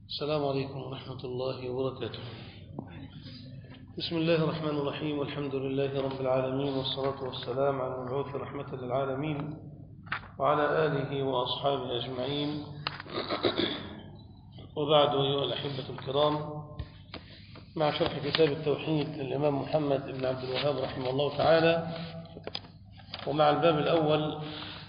السلام عليكم ورحمة الله وبركاته. بسم الله الرحمن الرحيم، والحمد لله رب العالمين، والصلاة والسلام على المبعوث رحمة للعالمين وعلى آله وأصحابه أجمعين، وبعد أيها الأحبة الكرام، مع شرح كتاب التوحيد للإمام محمد بن عبد الوهاب رحمه الله تعالى، ومع الباب الأول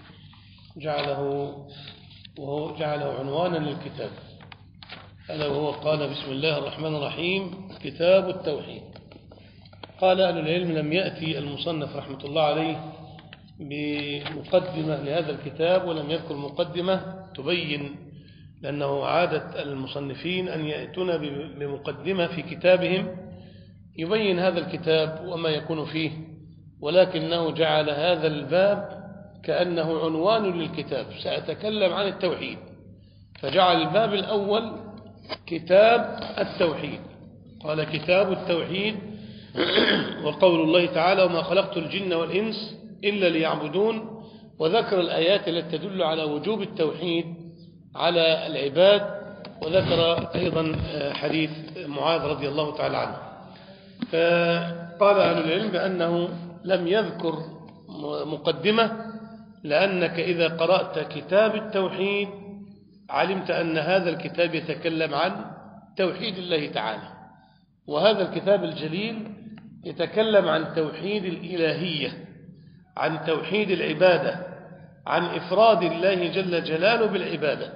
جعله عنوانا للكتاب، ألا وهو قال: بسم الله الرحمن الرحيم، كتاب التوحيد. قال أهل العلم: لم يأتي المصنف رحمة الله عليه بمقدمة لهذا الكتاب، ولم يذكر مقدمة تبين، لأنه عادة المصنفين أن يأتون بمقدمة في كتابهم يبين هذا الكتاب وما يكون فيه، ولكنه جعل هذا الباب كأنه عنوان للكتاب. سأتكلم عن التوحيد، فجعل الباب الأول كتاب التوحيد. قال: كتاب التوحيد، وقول الله تعالى: وما خلقت الجن والإنس إلا ليعبدون، وذكر الآيات التي تدل على وجوب التوحيد على العباد، وذكر أيضا حديث معاذ رضي الله تعالى عنه. فقال أهل العلم بأنه لم يذكر مقدمة، لأنك إذا قرأت كتاب التوحيد علمت أن هذا الكتاب يتكلم عن توحيد الله تعالى، وهذا الكتاب الجليل يتكلم عن توحيد الإلهية، عن توحيد العبادة، عن إفراد الله جل جلاله بالعبادة،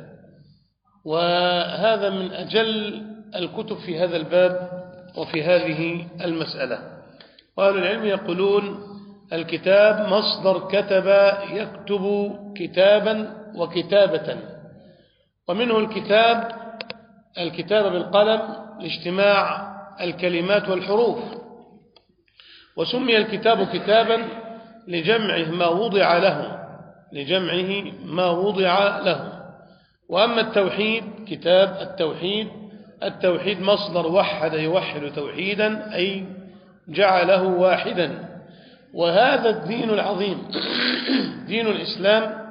وهذا من أجل الكتب في هذا الباب وفي هذه المسألة. وأهل العلم يقولون: الكتاب مصدر كتب يكتب كتابا وكتابة، ومنه الكتاب بالقلم لاجتماع الكلمات والحروف، وسمي الكتاب كتابا لجمعه ما وضع له. وأما التوحيد، كتاب التوحيد مصدر وحد يوحد توحيدا، أي جعله واحدا. وهذا الدين العظيم دين الإسلام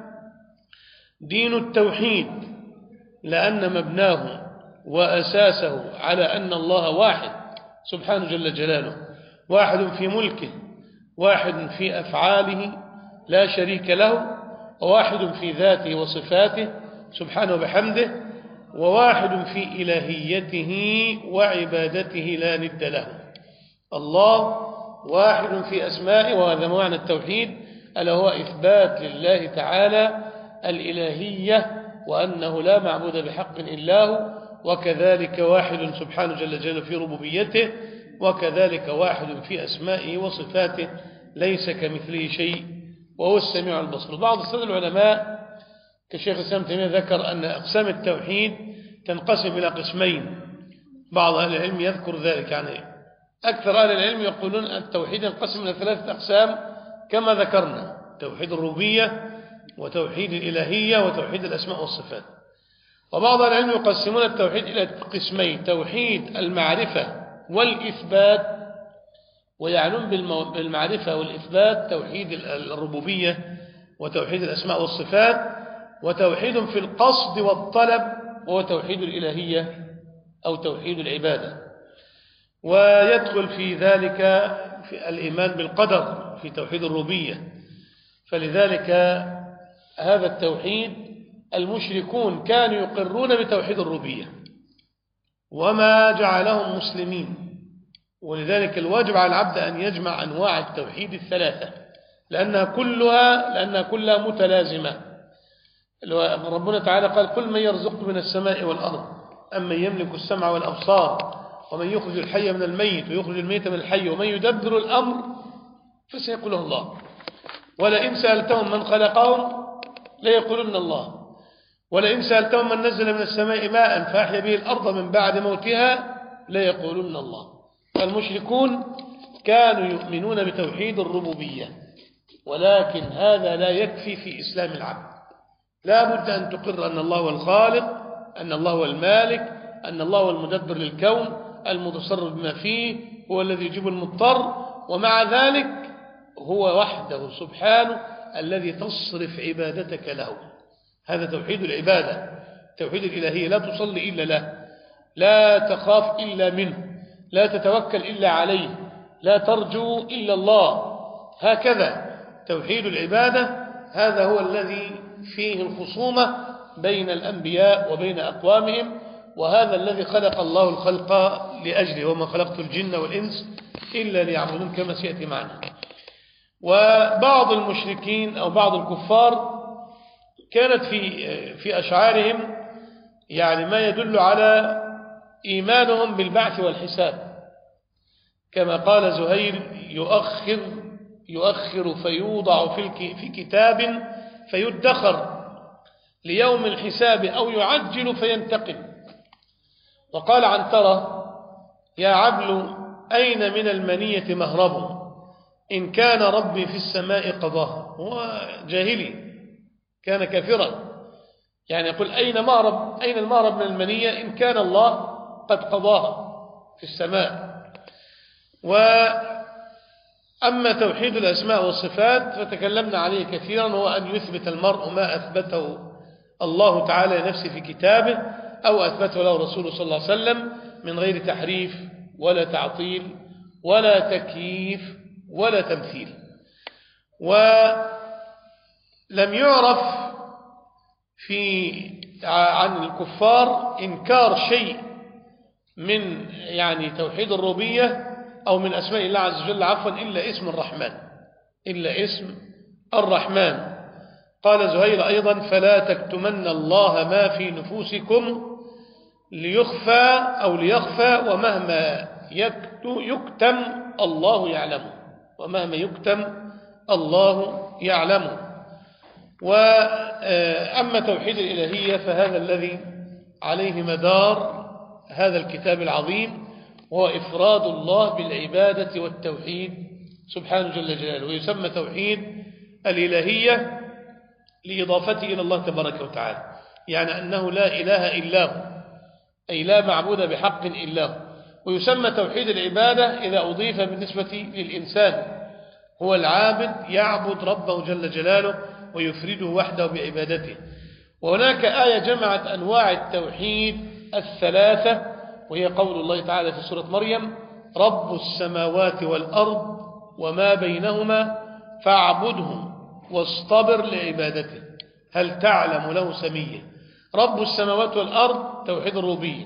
دين التوحيد، لأن مبناه وأساسه على أن الله واحد سبحانه جل جلاله، واحد في ملكه، واحد في أفعاله لا شريك له، وواحد في ذاته وصفاته سبحانه وبحمده، وواحد في إلهيته وعبادته لا ند له. الله واحد في أسمائه، وهذا معنى التوحيد، ألا هو إثبات لله تعالى الإلهية، وأنه لا معبود بحق إلا هو، وكذلك واحد سبحانه جل جلاله في ربوبيته، وكذلك واحد في أسمائه وصفاته، ليس كمثله شيء وهو السميع البصير. بعض السادة العلماء كشيخ الإسلام تيمية ذكر أن أقسام التوحيد تنقسم إلى قسمين. بعض أهل العلم يذكر ذلك، يعني أكثر أهل العلم يقولون التوحيد ينقسم إلى 3 أقسام كما ذكرنا: توحيد الربوبية، وتوحيد الإلهية، وتوحيد الأسماء والصفات. وبعض العلم يقسمون التوحيد إلى قسمين: توحيد المعرفة والإثبات، ويعنون بالمعرفة والإثبات توحيد الربوبية وتوحيد الأسماء والصفات، وتوحيد في القصد والطلب وهو توحيد الإلهية أو توحيد العبادة. ويدخل في ذلك في الإيمان بالقدر في توحيد الربوبية. فلذلك هذا التوحيد المشركون كانوا يقرون بتوحيد الربوبية وما جعلهم مسلمين، ولذلك الواجب على العبد أن يجمع أنواع التوحيد ال3، لأنها كلها متلازمة. ربنا تعالى قال: قل من يرزقكم من السماء والأرض، أمن يملك السمع والأبصار، ومن يخرج الحي من الميت ويخرج الميت من الحي، ومن يدبر الأمر، فسيقوله الله. ولئن سألتهم من خلقهم ليقولن الله، ولئن سألتهم من نزل من السماء ماء فأحيا به الأرض من بعد موتها ليقولن الله. فالمشركون كانوا يؤمنون بتوحيد الربوبية، ولكن هذا لا يكفي في إسلام العبد. لا بد أن تقر أن الله هو الخالق، أن الله هو المالك، أن الله هو المدبر للكون، المتصرف بما فيه، هو الذي يجيب المضطر، ومع ذلك هو وحده سبحانه الذي تصرف عبادتك له. هذا توحيد العبادة، توحيد الإلهية، لا تصلي إلا له، لا تخاف إلا منه، لا تتوكل إلا عليه، لا ترجو إلا الله. هكذا توحيد العبادة هذا هو الذي فيه الخصومة بين الأنبياء وبين أقوامهم، وهذا الذي خلق الله الخلق لأجله، وما خلقت الجن والإنس إلا ليعبدون كما سيأتي معنا. وبعض المشركين أو بعض الكفار كانت في أشعارهم يعني ما يدل على إيمانهم بالبعث والحساب، كما قال زهير: يؤخر فيوضع في كتاب فيدخر ليوم الحساب، أو يعجل فينتقم. وقال عنترة: يا عبل أين من المنية مهرب، إن كان ربي في السماء قضاها. هو جاهلي، كان كافرا، يعني يقول أين المهرب من المنية إن كان الله قد قضاها في السماء. وأما توحيد الأسماء والصفات فتكلمنا عليه كثيرا، هو أن يثبت المرء ما أثبته الله تعالى لنفسه في كتابه أو أثبته له رسوله صلى الله عليه وسلم من غير تحريف ولا تعطيل ولا تكييف ولا تمثيل. ولم يعرف عن الكفار إنكار شيء من يعني توحيد الربوبية أو من أسماء الله عز وجل إلا اسم الرحمن. قال زهير أيضا: فلا تكتمن الله ما في نفوسكم ليخفى ومهما يكتم الله يعلمه. وأما توحيد الإلهية فهذا الذي عليه مدار هذا الكتاب العظيم، وهو إفراد الله بالعبادة والتوحيد سبحانه جل جلاله، ويسمى توحيد الإلهية لإضافته إلى الله تبارك وتعالى، يعني أنه لا إله إلا هو، أي لا معبود بحق إلا هو. ويسمى توحيد العبادة إذا أضيف بالنسبة للإنسان، هو العابد يعبد ربه جل جلاله ويفرده وحده بعبادته. وهناك آية جمعت أنواع التوحيد الثلاثة، وهي قول الله تعالى في سورة مريم: رب السماوات والأرض وما بينهما فاعبده واصطبر لعبادته هل تعلم له سميا. رب السماوات والأرض توحيد الربوبية،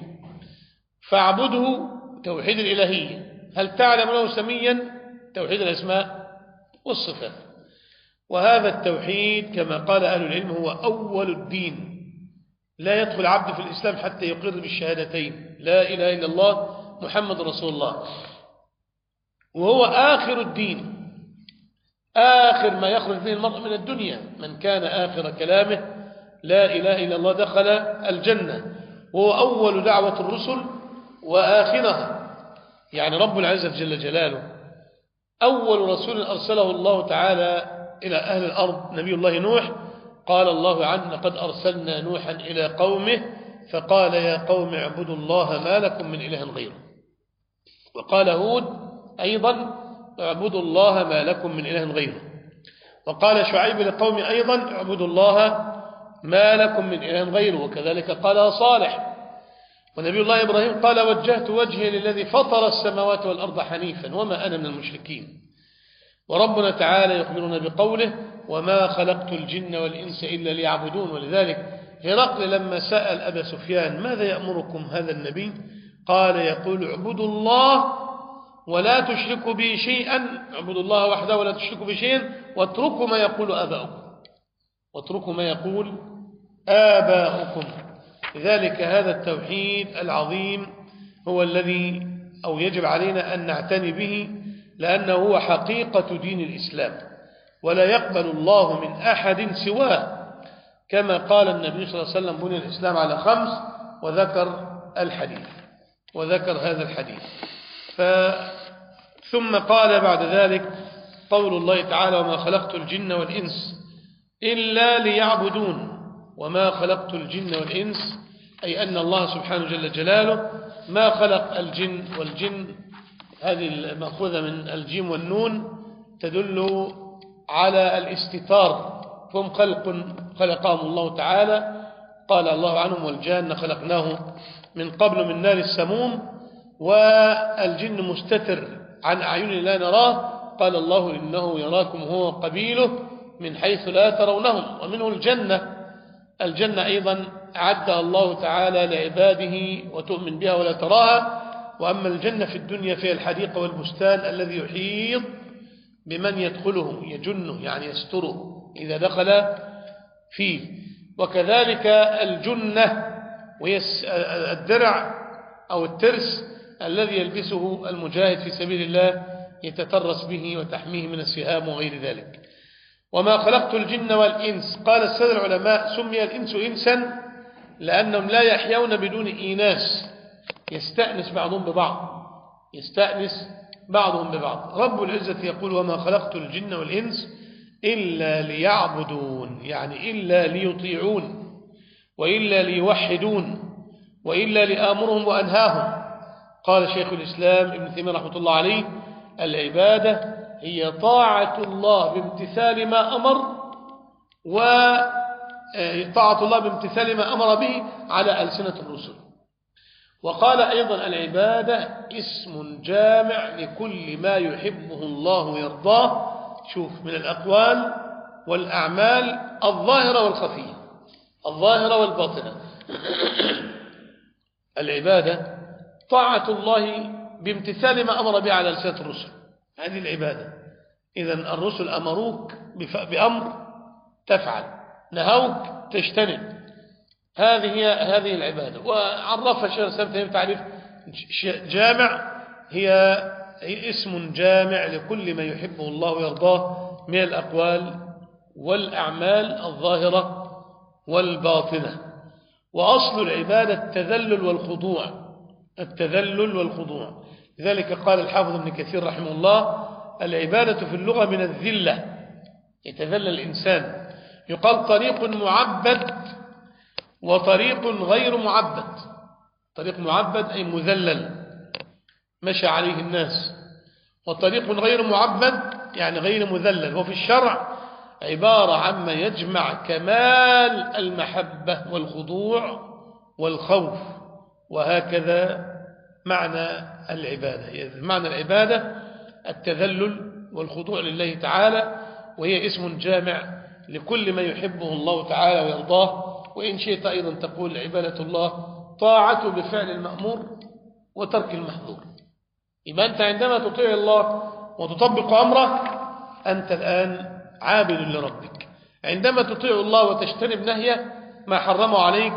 فاعبده توحيد الإلهية، هل تعلم له سميا توحيد الأسماء والصفات. وهذا التوحيد كما قال أهل العلم هو أول الدين، لا يدخل عبد في الإسلام حتى يقر بالشهادتين لا إله إلا الله محمد رسول الله، وهو آخر الدين، آخر ما يخرج به المرء من الدنيا. من كان آخر كلامه لا إله إلا الله دخل الجنة، وهو أول دعوة الرسل وآخرها. يعني رب العزة جل جلاله أول رسول أرسله الله تعالى إلى أهل الأرض نبي الله نوح، قال الله عنه: لقد أرسلنا نوحا إلى قومه فقال يا قوم اعبدوا الله ما لكم من إله غيره. وقال هود أيضا: اعبدوا الله ما لكم من إله غيره. وقال شعيب لقوم أيضا: اعبدوا الله ما لكم من إله غيره. وكذلك قال صالح. ونبي الله إبراهيم قال: وجهت وجهي للذي فطر السماوات والأرض حنيفا وما أنا من المشركين. وربنا تعالى يخبرنا بقوله: وما خلقت الجن والإنس إلا ليعبدون. ولذلك هرقل لما سأل أبا سفيان: ماذا يأمركم هذا النبي؟ قال: يقول اعبدوا الله ولا تشركوا به شيئا، اعبدوا الله وحده ولا تشركوا به شيئا، واتركوا ما يقول آباؤكم. لذلك هذا التوحيد العظيم هو الذي يجب علينا أن نعتني به، لأنه هو حقيقة دين الإسلام، ولا يقبل الله من أحد سواه، كما قال النبي صلى الله عليه وسلم: بني الإسلام على 5، وذكر هذا الحديث. ثم قال بعد ذلك قول الله تعالى: وما خلقت الجن والإنس إلا ليعبدون. وما خلقت الجن والإنس أي أن الله سبحانه جل جلاله ما خلق الجن، والجن هذه المأخوذة من الجيم والنون تدل على الاستتار، هم خلقهم الله تعالى، قال الله عنهم: والجان خلقناه من قبل من نار السموم، والجن مستتر عن أعين لا نراه. قال الله إنه يراكم هو قبيله من حيث لا ترونهم. ومنه الجنة أيضا أعدها الله تعالى لعباده وتؤمن بها ولا تراها. وأما الجنة في الدنيا فهي الحديقة والبستان الذي يحيط بمن يدخله، يجنه يعني يستره إذا دخل فيه. وكذلك الجنة وهي الدرع أو الترس الذي يلبسه المجاهد في سبيل الله يتترس به وتحميه من السهام وغير ذلك. وما خلقت الجن والإنس، قال السادة العلماء سمي الإنس إنسا لأنهم لا يحيون بدون إيناس، يستأنس بعضهم ببعض. رب العزة يقول وما خلقت الجن والإنس إلا ليعبدون، يعني إلا ليطيعون وإلا ليوحدون وإلا لآمرهم وأنهاهم. قال شيخ الإسلام ابن تيمية رحمة الله عليه العبادة هي طاعة الله بامتثال ما أمر، وطاعة الله بامتثال ما أمر به على ألسنة الرسل. وقال أيضا العبادة اسم جامع لكل ما يحبه الله ويرضاه، شوف، من الأقوال والأعمال الظاهرة والخفية، الظاهرة والباطنة. العبادة طاعة الله بامتثال ما أمر به على لسان الرسل، هذه العبادة. إذن الرسل أمروك بأمر تفعل، نهوك تجتنب، هذه العبادة. وعرفها الشيخ الإسلام تيمية تعريف جامع، هي اسم جامع لكل ما يحبه الله ويرضاه من الأقوال والأعمال الظاهرة والباطنة. وأصل العبادة التذلل والخضوع. لذلك قال الحافظ ابن كثير رحمه الله العبادة في اللغة من الذلة، يتذلل الإنسان. يقال طريق معبد وطريق غير معبد. طريق معبد أي مذلل مشى عليه الناس، وطريق غير معبد يعني غير مذلل. وفي الشرع عبارة عما يجمع كمال المحبة والخضوع والخوف، وهكذا معنى العبادة. معنى العبادة التذلل والخضوع لله تعالى، وهي اسم جامع لكل ما يحبه الله تعالى ويرضاه. وإن شئت أيضا تقول عبادة الله طاعته بفعل المأمور وترك المحظور. يبقى أنت عندما تطيع الله وتطبق أمره أنت الآن عابد لربك. عندما تطيع الله وتجتنب نهيه ما حرمه عليك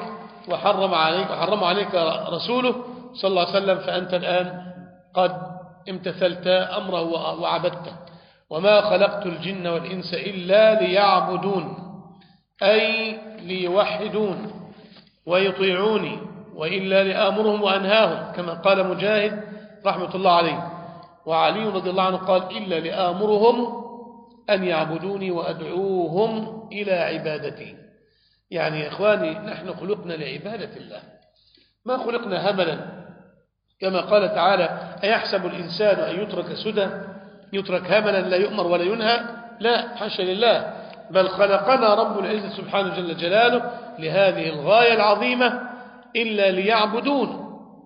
وحرم عليك رسوله صلى الله عليه وسلم، فأنت الآن قد امتثلت أمره وعبدته. وما خلقت الجن والإنس إلا ليعبدون، أي ليوحدون ويطيعوني، وإلا لآمرهم وأنهاهم، كما قال مجاهد رحمة الله عليه. وعلي رضي الله عنه قال إلا لآمرهم أن يعبدوني وأدعوهم إلى عبادتي. يعني يا إخواني نحن خلقنا لعبادة الله، ما خلقنا هملا، كما قال تعالى أيحسب الإنسان أن يترك سدى، يترك هملا لا يؤمر ولا ينهى؟ لا، حاشا لله، بل خلقنا رب العزة سبحانه جل جلاله لهذه الغاية العظيمة إلا ليعبدون.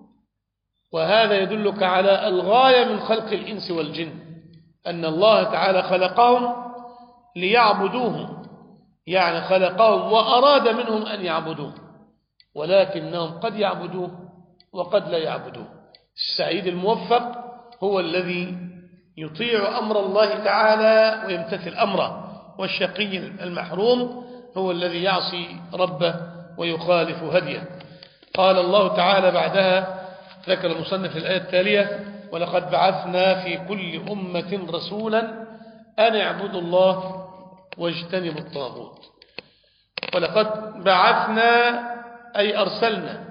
وهذا يدلك على الغاية من خلق الإنس والجن، أن الله تعالى خلقهم ليعبدوه، يعني خلقهم وأراد منهم أن يعبدوه، ولكنهم قد يعبدوه وقد لا يعبدوه. السعيد الموفق هو الذي يطيع أمر الله تعالى ويمتثل أمره، والشقي المحروم هو الذي يعصي ربه ويخالف هديه. قال الله تعالى بعدها، ذكر المصنف الآية التالية: ولقد بعثنا في كل أمة رسولا أن اعبدوا الله واجتنبوا الطاغوت. ولقد بعثنا أي أرسلنا،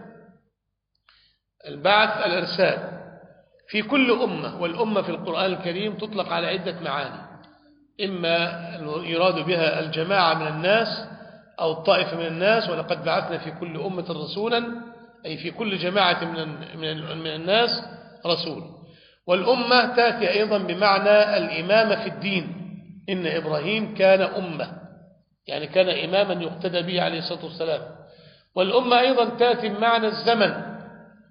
البعث الإرسال في كل أمة، والأمة في القرآن الكريم تطلق على عدة معاني، إما يراد بها الجماعة من الناس أو الطائفة من الناس. ولقد بعثنا في كل أمة رسولا أي في كل جماعة من الناس رسول. والأمة تأتي أيضا بمعنى الإمامة في الدين، إن إبراهيم كان أمة، يعني كان إماما يقتدى به عليه الصلاة والسلام. والأمة أيضا تأتي بمعنى الزمن،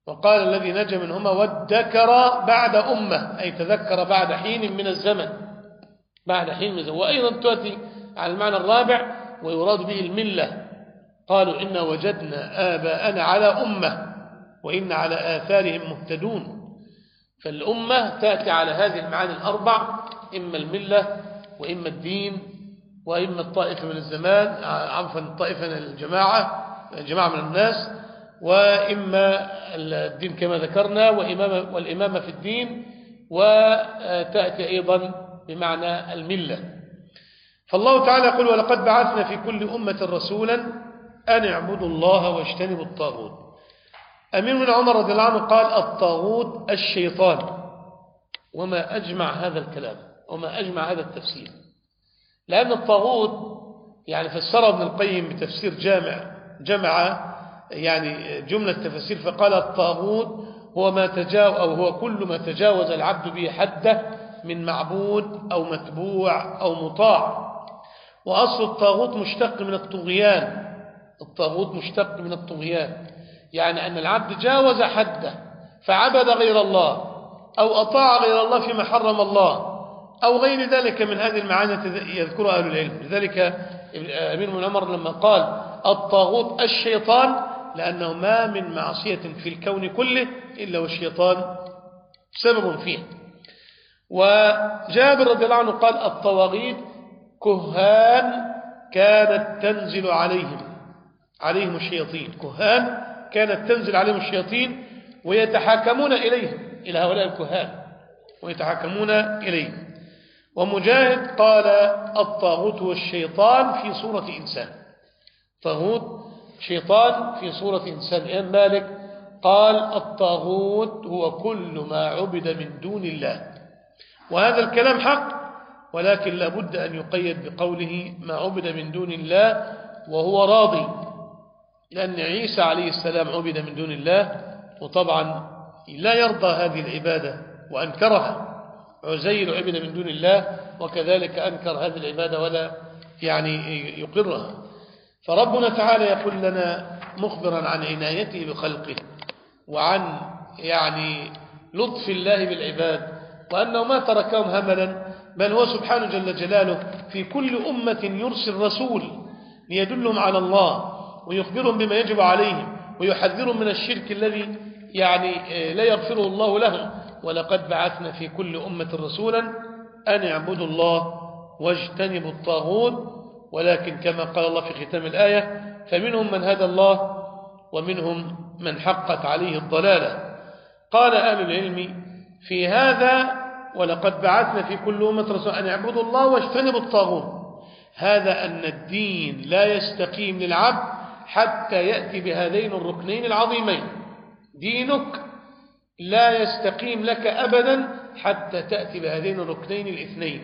وقال الذي نجا منهما وادكر بعد أمة، أي تذكر بعد حين من الزمن، بعد حين من الزمن. وأيضا تأتي على المعنى الرابع ويراد به الملة، قالوا إنا وجدنا آباءنا على أمة وإن على آثارهم مهتدون. فالأمة تأتي على هذه المعاني الأربع، إما الملة وإما الدين وإما الطائفة من الزمان، عفوا الطائفة من الجماعة من الناس، وإما الدين كما ذكرنا والإمامة في الدين، وتأتي أيضا بمعنى الملة. فالله تعالى يقول ولقد بعثنا في كل أمة رسولا أن اعبدوا الله واجتنبوا الطاغوت. أمير بن عمر رضي الله عنه قال الطاغوت الشيطان. وما أجمع هذا الكلام وما أجمع هذا التفسير، لأن الطاغوت يعني فسره ابن القيم بتفسير جمع يعني جملة تفسير، فقال الطاغوت هو كل ما تجاوز العبد به حده من معبود أو متبوع أو مطاع. وأصل الطاغوت مشتق من الطغيان، الطاغوت مشتق من الطغيان، يعني أن العبد جاوز حده فعبد غير الله أو أطاع غير الله فيما حرم الله أو غير ذلك من هذه المعاني يذكرها أهل العلم. لذلك أمير بن عمر لما قال الطاغوت الشيطان، لأنه ما من معصية في الكون كله إلا والشيطان سبب فيه. وجابر رضي الله عنه قال الطواغيت كهان كانت تنزل عليهم الشياطين، كهان كانت تنزل عليهم الشياطين ويتحاكمون إليهم، إلى هؤلاء الكهان ويتحاكمون إليهم. ومجاهد قال الطاغوت هو الشيطان في صورة إنسان، طاغوت شيطان في صورة إنسان. الإمام مالك قال الطاغوت هو كل ما عبد من دون الله. وهذا الكلام حق، ولكن لابد أن يقيد بقوله ما عبد من دون الله وهو راضي، لأن عيسى عليه السلام عبد من دون الله وطبعا لا يرضى هذه العبادة وأنكرها. عزير عبد من دون الله وكذلك أنكر هذه العبادة ولا يعني يقرها. فربنا تعالى يقول لنا مخبرا عن عنايته بخلقه وعن يعني لطف الله بالعباد، وأنه ما تركهم هملا، بل هو سبحانه جل جلاله في كل أمة يرسل رسول ليدلهم على الله ويخبرهم بما يجب عليهم ويحذرهم من الشرك الذي يعني لا يغفره الله لهم. ولقد بعثنا في كل أمة رسولا أن اعبدوا الله واجتنبوا الطاغوت. ولكن كما قال الله في ختام الآية فمنهم من هدى الله ومنهم من حقت عليه الضلالة. قال أهل العلم في هذا ولقد بعثنا في كل أمة رسولا أن اعبدوا الله واجتنبوا الطاغوت، هذا أن الدين لا يستقيم للعبد حتى يأتي بهذين الركنين العظيمين. دينك لا يستقيم لك أبدا حتى تأتي بهذين الركنين الاثنين،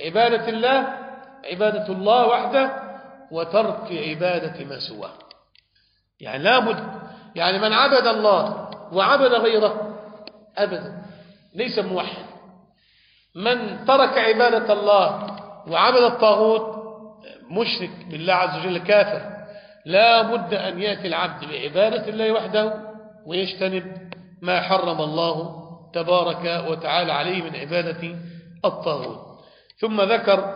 عبادة الله وحده وترك عبادة ما سواه. يعني لابد، يعني من عبد الله وعبد غيره أبدا ليس موحد. من ترك عبادة الله وعبد الطاغوت مشرك بالله عز وجل كافر. لا بد أن يأتي العبد بعبادة الله وحده ويجتنب ما حرم الله تبارك وتعالى عليه من عبادة الطاغوت. ثم ذكر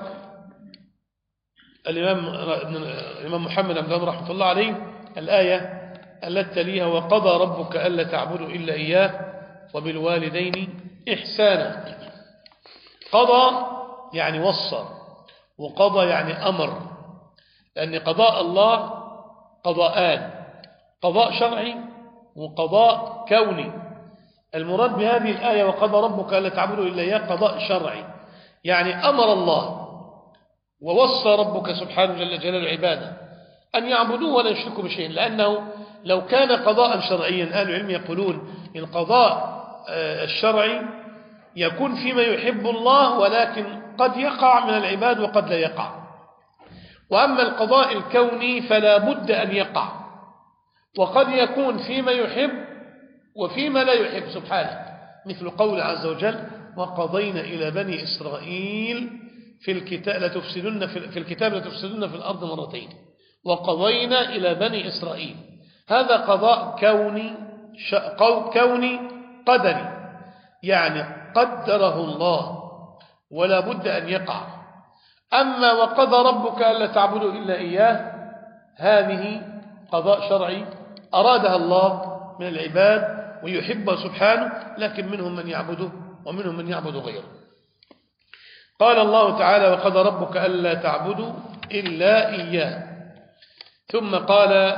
الإمام محمد بن رحمة الله عليه الآية التي تليها وقضى ربك ألا تعبدوا إلا إياه وبالوالدين إحسانا. قضى يعني وصى، وقضى يعني أمر، لأن قضاء الله قضاءان، قضاء شرعي وقضاء كوني. المراد بهذه الآية وقضى ربك ألا تعبدوا إلا إياه قضاء شرعي، يعني أمر الله ووصى ربك سبحانه جل جلاله عباده أن يعبدوه ولا يشركوا بشيء، لأنه لو كان قضاء شرعيا أهل العلم يقولون القضاء الشرعي يكون فيما يحب الله، ولكن قد يقع من العباد وقد لا يقع. وأما القضاء الكوني فلا بد أن يقع، وقد يكون فيما يحب وفيما لا يحب سبحانه، مثل قول عز وجل وقضينا إلى بني إسرائيل في الكتاب لتفسدن في الأرض مرتين. وقضينا إلى بني إسرائيل، هذا قضاء كوني كوني قدري، يعني قدره الله ولا بد أن يقع. أما وقضى ربك ألا تعبدوا إلا إياه، هذه قضاء شرعي أرادها الله من العباد ويحبها سبحانه، لكن منهم من يعبده ومنهم من يعبد غيره. قال الله تعالى وقضى ربك ألا تعبدوا إلا إياه. ثم قال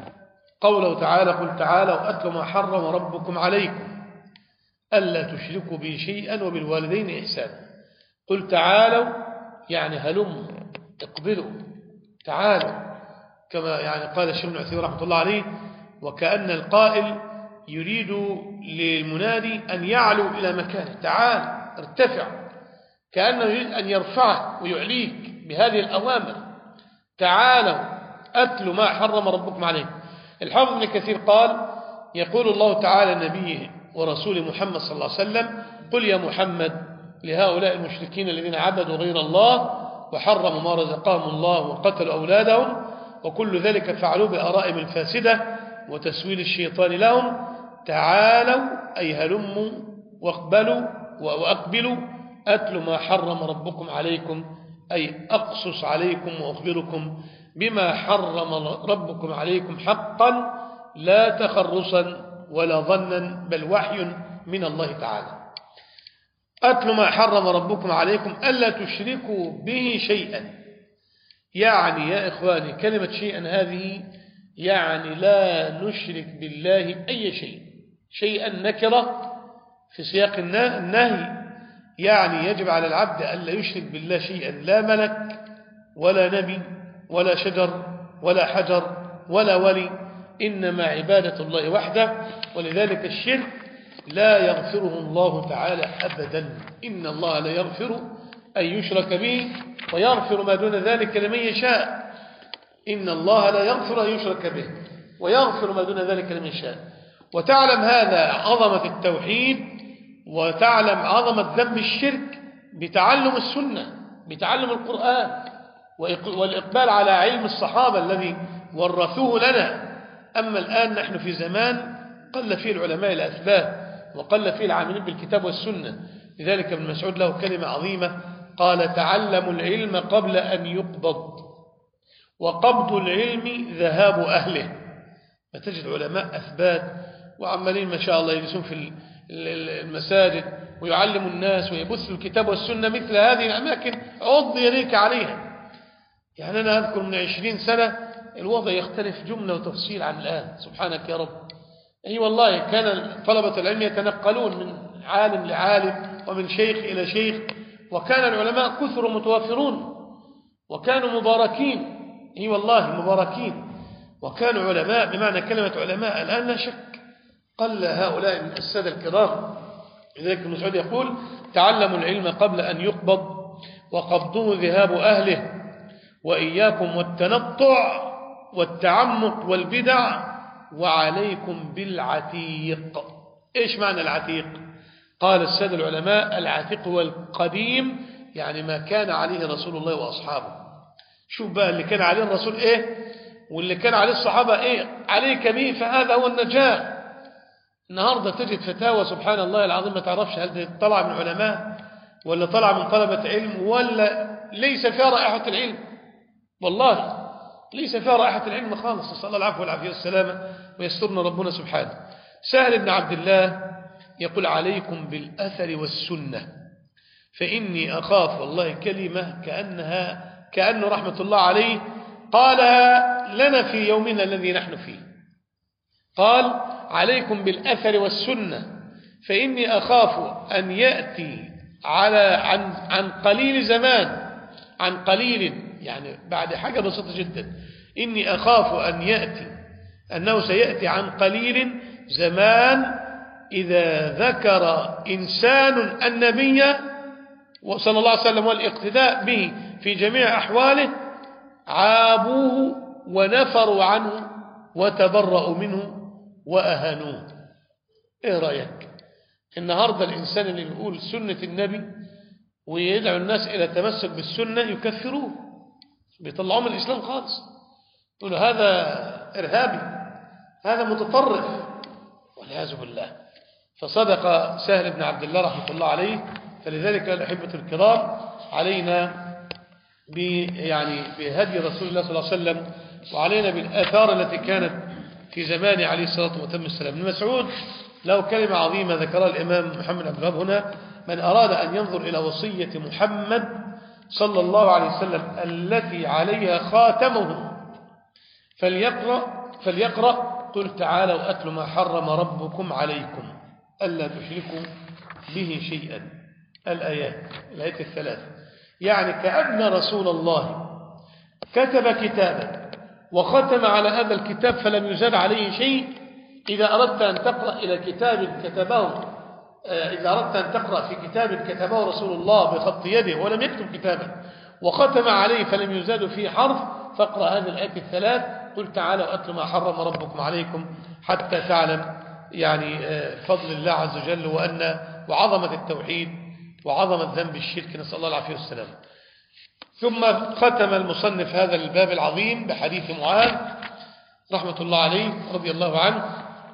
قوله تعالى قل تعالى وأتلوا ما حرم ربكم عليكم ألا تشركوا به شيئا وبالوالدين إحسانا. قل تعالوا يعني هلموا اقبلوا تعالوا، كما يعني قال الشيخ ابن عثيمين رحمه الله عليه، وكأن القائل يريد للمنادي أن يعلو إلى مكانه، تعال ارتفع، كأنه يريد أن يرفعك ويعليك بهذه الأوامر. تعالوا أتلوا ما حرم ربكم عليكم. الحافظ ابن كثير قال يقول الله تعالى لنبيه ورسوله محمد صلى الله عليه وسلم قل يا محمد لهؤلاء المشركين الذين عبدوا غير الله وحرموا ما رزقهم الله وقتلوا أولادهم وكل ذلك فعلوا بآرائهم الفاسدة وتسويل الشيطان لهم، تعالوا أي هلموا واقبلوا وأقبلوا أتلوا ما حرم ربكم عليكم، أي أقصص عليكم وأخبركم بما حرم ربكم عليكم حقا لا تخرصا ولا ظنا بل وحي من الله تعالى. أتلوا ما حرم ربكم عليكم ألا تشركوا به شيئا، يعني يا إخواني كلمة شيئا هذه يعني لا نشرك بالله أي شيء. شيئا نكرة في سياق النهي، يعني يجب على العبد ألا يشرك بالله شيئا، لا ملك ولا نبي ولا شجر ولا حجر ولا ولي، إنما عبادة الله وحده. ولذلك الشرك لا يغفره الله تعالى أبدا، إن الله لا يغفر أن يشرك به ويغفر ما دون ذلك لمن يشاء. إن الله لا يغفر أن يشرك به ويغفر ما دون ذلك لمن يشاء. وتعلم هذا عظمة التوحيد وتعلم عظمة ذنب الشرك بتعلم السنة، بتعلم القرآن والإقبال على علم الصحابة الذي ورثوه لنا. أما الآن نحن في زمان قل فيه العلماء الأثبات وقل فيه العاملين بالكتاب والسنة. لذلك ابن مسعود له كلمة عظيمة قال تعلموا العلم قبل أن يقبض، وقبض العلم ذهاب أهله. فتجد علماء أثبات وعمالين ما شاء الله يجلسون في المساجد ويعلموا الناس ويبثوا الكتاب والسنة، مثل هذه الأماكن عض يديك عليها. يعني أنا أذكر من 20 سنة الوضع يختلف جملة وتفصيل عن الآن، سبحانك يا رب. أي والله كان طلبة العلم يتنقلون من عالم لعالم ومن شيخ إلى شيخ، وكان العلماء كثر متوافرون وكانوا مباركين. أي والله مباركين، وكانوا علماء بمعنى كلمة علماء. الآن لا شك قل هؤلاء من السادة الكرام. لذلك ابن مسعود يقول تعلموا العلم قبل أن يقبض وقبضوه ذهاب أهله، وإياكم والتنطع والتعمق والبدع وعليكم بالعتيق. إيش معنى العتيق؟ قال السادة العلماء العتيق هو القديم، يعني ما كان عليه رسول الله وأصحابه. شوف بقى اللي كان عليه الرسول إيه واللي كان عليه الصحابة إيه، عليك به فهذا هو النجاة. النهاردة تجد فتاوى سبحان الله العظيم ما تعرفش هل طلع من علماء ولا طلع من طلبة علم ولا ليس فيها رائحة العلم. والله ليس فيها رائحة العلم خالص، نسأل الله العفو والعافية والسلامة ويسترنا ربنا سبحانه. سهل بن عبد الله يقول عليكم بالأثر والسنة فإني أخاف، والله كلمة كأنه رحمة الله عليه قالها لنا في يومنا الذي نحن فيه. قال عليكم بالأثر والسنة فإني أخاف أن يأتي عن قليل زمان، عن قليل يعني بعد حاجة بسيطة جدا، إني أخاف أنه سيأتي عن قليل زمان إذا ذكر إنسان النبي صلى الله عليه وسلم والاقتداء به في جميع أحواله عابوه ونفروا عنه وتبرأوا منه وأهانوه. إيه رأيك؟ النهاردة الإنسان اللي يقول سنة النبي ويدعو الناس إلى التمسك بالسنة يكفروه، بيطلعوه من الإسلام خالص، يقولوا هذا إرهابي، هذا متطرف، والعياذ بالله. فصدق سهل بن عبد الله رحمة الله عليه. فلذلك الأحبة الكرام علينا بهدي رسول الله صلى الله عليه وسلم، وعلينا بالآثار التي كانت في زمان عليه الصلاة والسلام. ابن مسعود له كلمة عظيمة ذكرها الإمام محمد عبد الوهاب هنا: من أراد أن ينظر إلى وصية محمد صلى الله عليه وسلم التي عليها خاتمه فليقرأ قل تعالوا أتل ما حرم ربكم عليكم ألا تشركوا به شيئا. الآيات الثلاث، يعني كأن رسول الله كتب كتابا وختم على هذا الكتاب فلم يزاد عليه شيء. إذا أردت أن تقرأ في كتاب كتبه رسول الله بخط يده ولم يكتب كتابا وختم عليه فلم يزاد فيه حرف، فاقرأ هذه الآيات الثلاث: قل تعالوا أتل ما حرم ربكم عليكم، حتى تعلم فضل الله عز وجل وعظمة التوحيد وعظمة ذنب الشرك، نسأل الله العافية والسلام. ثم ختم المصنف هذا الباب العظيم بحديث معاذ رحمة الله عليه رضي الله عنه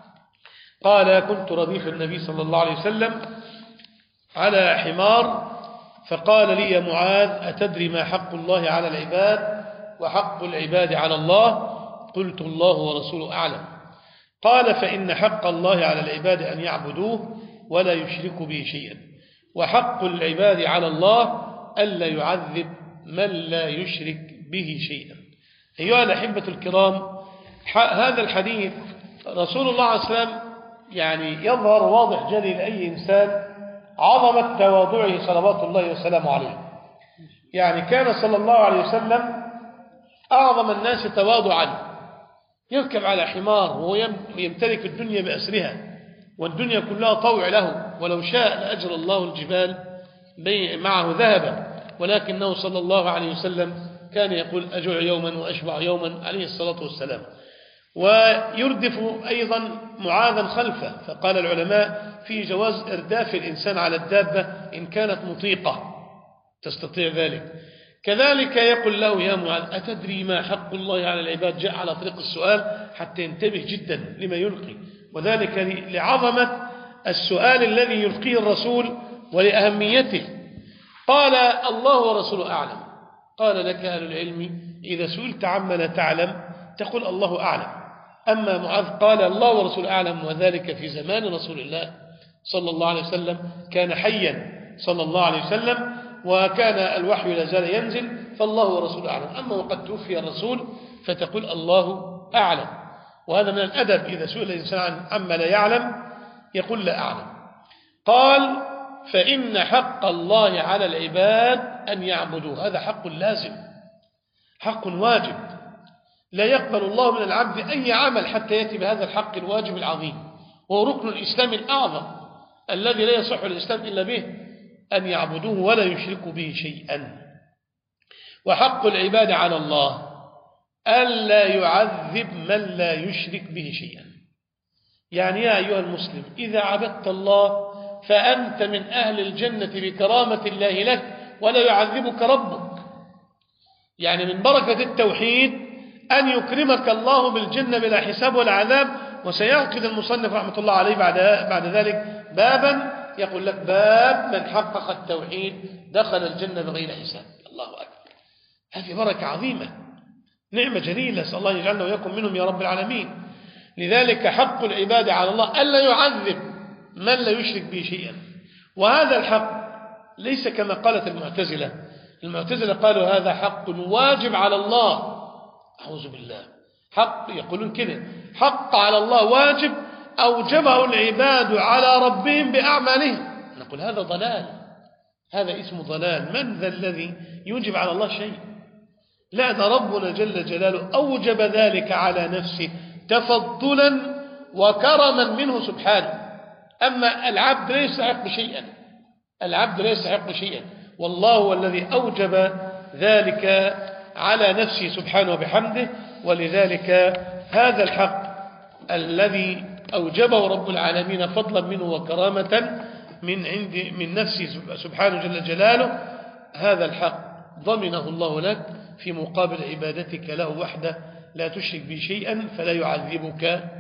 قال: كنت رديف النبي صلى الله عليه وسلم على حمار فقال لي يا معاذ: أتدري ما حق الله على العباد وحق العباد على الله؟ قلت: الله ورسوله أعلم. قال: فإن حق الله على العباد أن يعبدوه ولا يشركوا به شيئا، وحق العباد على الله ألا يعذب من لا يشرك به شيئا. أيها الأحبة الكرام، هذا الحديث رسول الله عليه وسلم يظهر واضح جلي لأي إنسان عظمة تواضعه صلوات الله وسلامه عليه. كان صلى الله عليه وسلم أعظم الناس تواضعا، يركب على حمار وهو يمتلك الدنيا بأسرها، والدنيا كلها طوع له، ولو شاء لأجر الله الجبال معه ذهبا، ولكنه صلى الله عليه وسلم كان يقول: أجوع يوما وأشبع يوما عليه الصلاة والسلام. ويردف أيضا معاذا خلفه، فقال العلماء في جواز إرداف الإنسان على الدابة إن كانت مطيقة تستطيع ذلك. كذلك يقول له: يا معاذ أتدري ما حق الله على العباد؟ جاء على طريق السؤال حتى ينتبه جدا لما يلقي، وذلك لعظمة السؤال الذي يلقيه الرسول ولأهميته. قال: الله ورسوله أعلم. قال: لك أهل العلم إذا سئلت عما لا تعلم تقول الله أعلم. أما معاذ قال: الله ورسوله أعلم، وذلك في زمان رسول الله صلى الله عليه وسلم، كان حيا صلى الله عليه وسلم وكان الوحي لا زال ينزل، فالله ورسوله أعلم. أما وقد توفي الرسول فتقول الله أعلم. وهذا من الأدب، إذا سئل الإنسان عما لا يعلم يقول لا أعلم. قال: فإن حق الله على العباد أن يعبدوه. هذا حق لازم، حق واجب، لا يقبل الله من العبد أي عمل حتى يأتي بهذا الحق الواجب العظيم، وهو ركن الإسلام الأعظم الذي لا يصح الإسلام إلا به، أن يعبدوه ولا يشركوا به شيئا. وحق العباد على الله ألا يعذب من لا يشرك به شيئا. يا أيها المسلم، إذا عبدت الله فأنت من أهل الجنة بكرامة الله لك ولا يعذبك ربك. من بركة التوحيد أن يكرمك الله بالجنة بلا حساب ولا عذاب. وسيعقد المصنف رحمة الله عليه بعد ذلك بابا يقول لك: باب من حقق التوحيد دخل الجنة بغير حساب. الله أكبر، هذه بركة عظيمة، نعمة جليلة، نسأل الله يجعلنا ويكون منهم يا رب العالمين. لذلك حق العباد على الله ألا يعذب من لا يشرك به شيئا. وهذا الحق ليس كما قالت المعتزلة قالوا هذا حق واجب على الله. أعوذ بالله، حق يقولون كده، حق على الله واجب أوجبه العباد على ربهم بأعمالهم. نقول هذا ضلال، هذا اسم ضلال. من ذا الذي يوجب على الله شيء؟ لا، ده ربنا جل جلاله أوجب ذلك على نفسه تفضلا وكرما منه سبحانه. أما العبد لا يستحق شيئا، العبد لا يستحق شيئا، والله هو الذي أوجب ذلك على نفسه سبحانه وبحمده. ولذلك هذا الحق الذي أوجبه رب العالمين فضلا منه وكرامة من نفسه سبحانه جل جلاله، هذا الحق ضمنه الله لك في مقابل عبادتك له وحده لا تشرك به شيئا، فلا يعذبك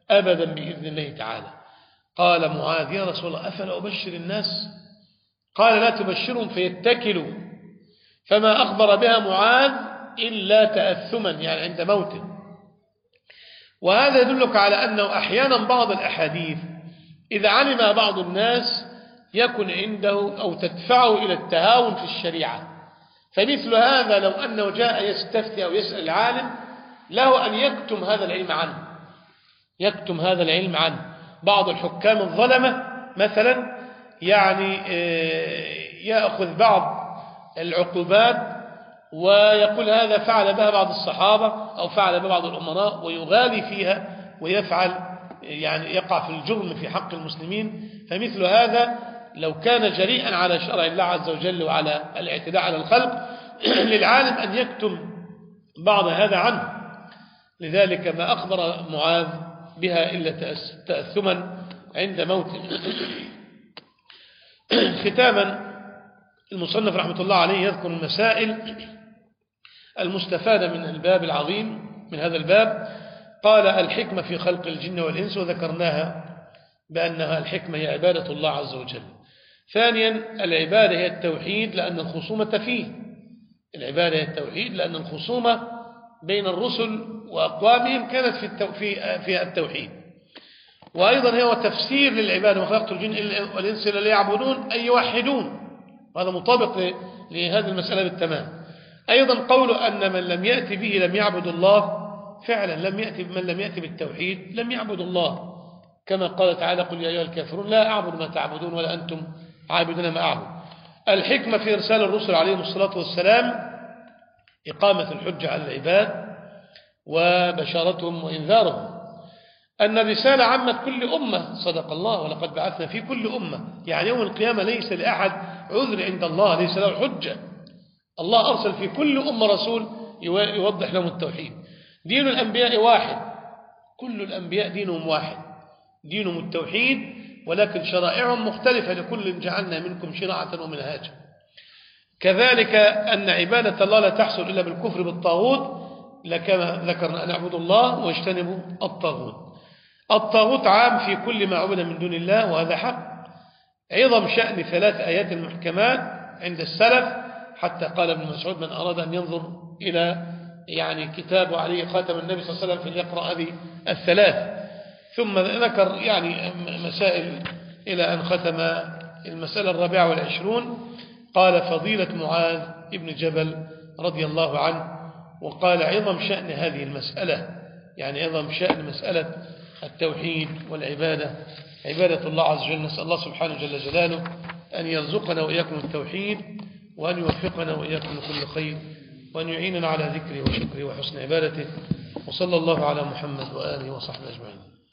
أبدا بإذن الله تعالى. قال معاذ: يا رسول الله أفلا أبشر الناس؟ قال: لا تبشرهم فيتكلوا. فما أخبر بها معاذ إلا تأثما، يعني عند موته. وهذا يدلك على أنه أحيانا بعض الأحاديث إذا علم بعض الناس يكن عنده أو تدفعه إلى التهاون في الشريعة. فمثل هذا لو أنه جاء يستفتي أو يسأل العالم له أن يكتم هذا العلم عنه، يكتم هذا العلم عنه. بعض الحكام الظلمة مثلا يعني يأخذ بعض العقوبات ويقول هذا فعل بها بعض الصحابة أو فعل بها بعض الأمراء ويغالي فيها ويفعل يعني يقع في الجرم في حق المسلمين. فمثل هذا لو كان جريئا على شرع الله عز وجل وعلى الاعتداء على الخلق للعالم أن يكتم بعض هذا عنه. لذلك ما أخبر معاذ بها إلا تأثما عند موته. ختاما، المصنف رحمة الله عليه يذكر المسائل المستفادة من الباب العظيم من هذا الباب. قال: الحكمة في خلق الجن والإنس، وذكرناها بأنها الحكمة هي عبادة الله عز وجل. ثانيا، العبادة هي التوحيد لأن الخصومة فيه، العبادة هي التوحيد لأن الخصومة بين الرسل وأقوامهم كانت في التوحيد. وأيضا هو تفسير للعبادة: وخلقت الجن والإنس إلا ليعبدون أي يوحدون، وهذا مطابق لهذه المسألة بالتمام. أيضا قوله أن من لم يأتي به لم يعبد الله، فعلا من لم يأتي بالتوحيد لم يعبد الله، كما قال تعالى: قل يا أيها الكافرون لا أعبد ما تعبدون ولا أنتم عابدون ما أعبد. الحكمة في إرسال الرسل عليهم الصلاة والسلام إقامة الحجة على العباد وبشارتهم وإنذارهم. أن الرسالة عمت كل أمة، صدق الله: ولقد بعثنا في كل أمة، يعني يوم القيامة ليس لأحد عذر عند الله، ليس له حجة. الله أرسل في كل أمة رسول يوضح لهم التوحيد. دين الأنبياء واحد، كل الأنبياء دينهم واحد، دينهم التوحيد، ولكن شرائعهم مختلفة، لكل جعلنا منكم شرعة ومنهاجا. كذلك أن عبادة الله لا تحصل إلا بالكفر بالطاغوت، كما ذكرنا أن اعبدوا الله واجتنبوا الطاغوت. الطاغوت عام في كل ما عبد من دون الله، وهذا حق. عظم شأن 3 آيات المحكمات عند السلف، حتى قال ابن مسعود: من أراد أن ينظر إلى يعني كتاب عليه خاتم النبي صلى الله عليه وسلم فليقرأ هذه 3. ثم ذكر يعني مسائل إلى أن ختم المسألة 24. قال: فضيلة معاذ ابن جبل رضي الله عنه. وقال: عظم شأن هذه المسألة، يعني عظم شأن مسألة التوحيد والعبادة، عبادة الله عز وجل. نسأل الله سبحانه جل جلاله أن يرزقنا وإياكم التوحيد، وأن يوفقنا وإياكم لكل خير، وأن يعيننا على ذكره وشكره وحسن عبادته. وصلى الله على محمد وآله وصحبه أجمعين.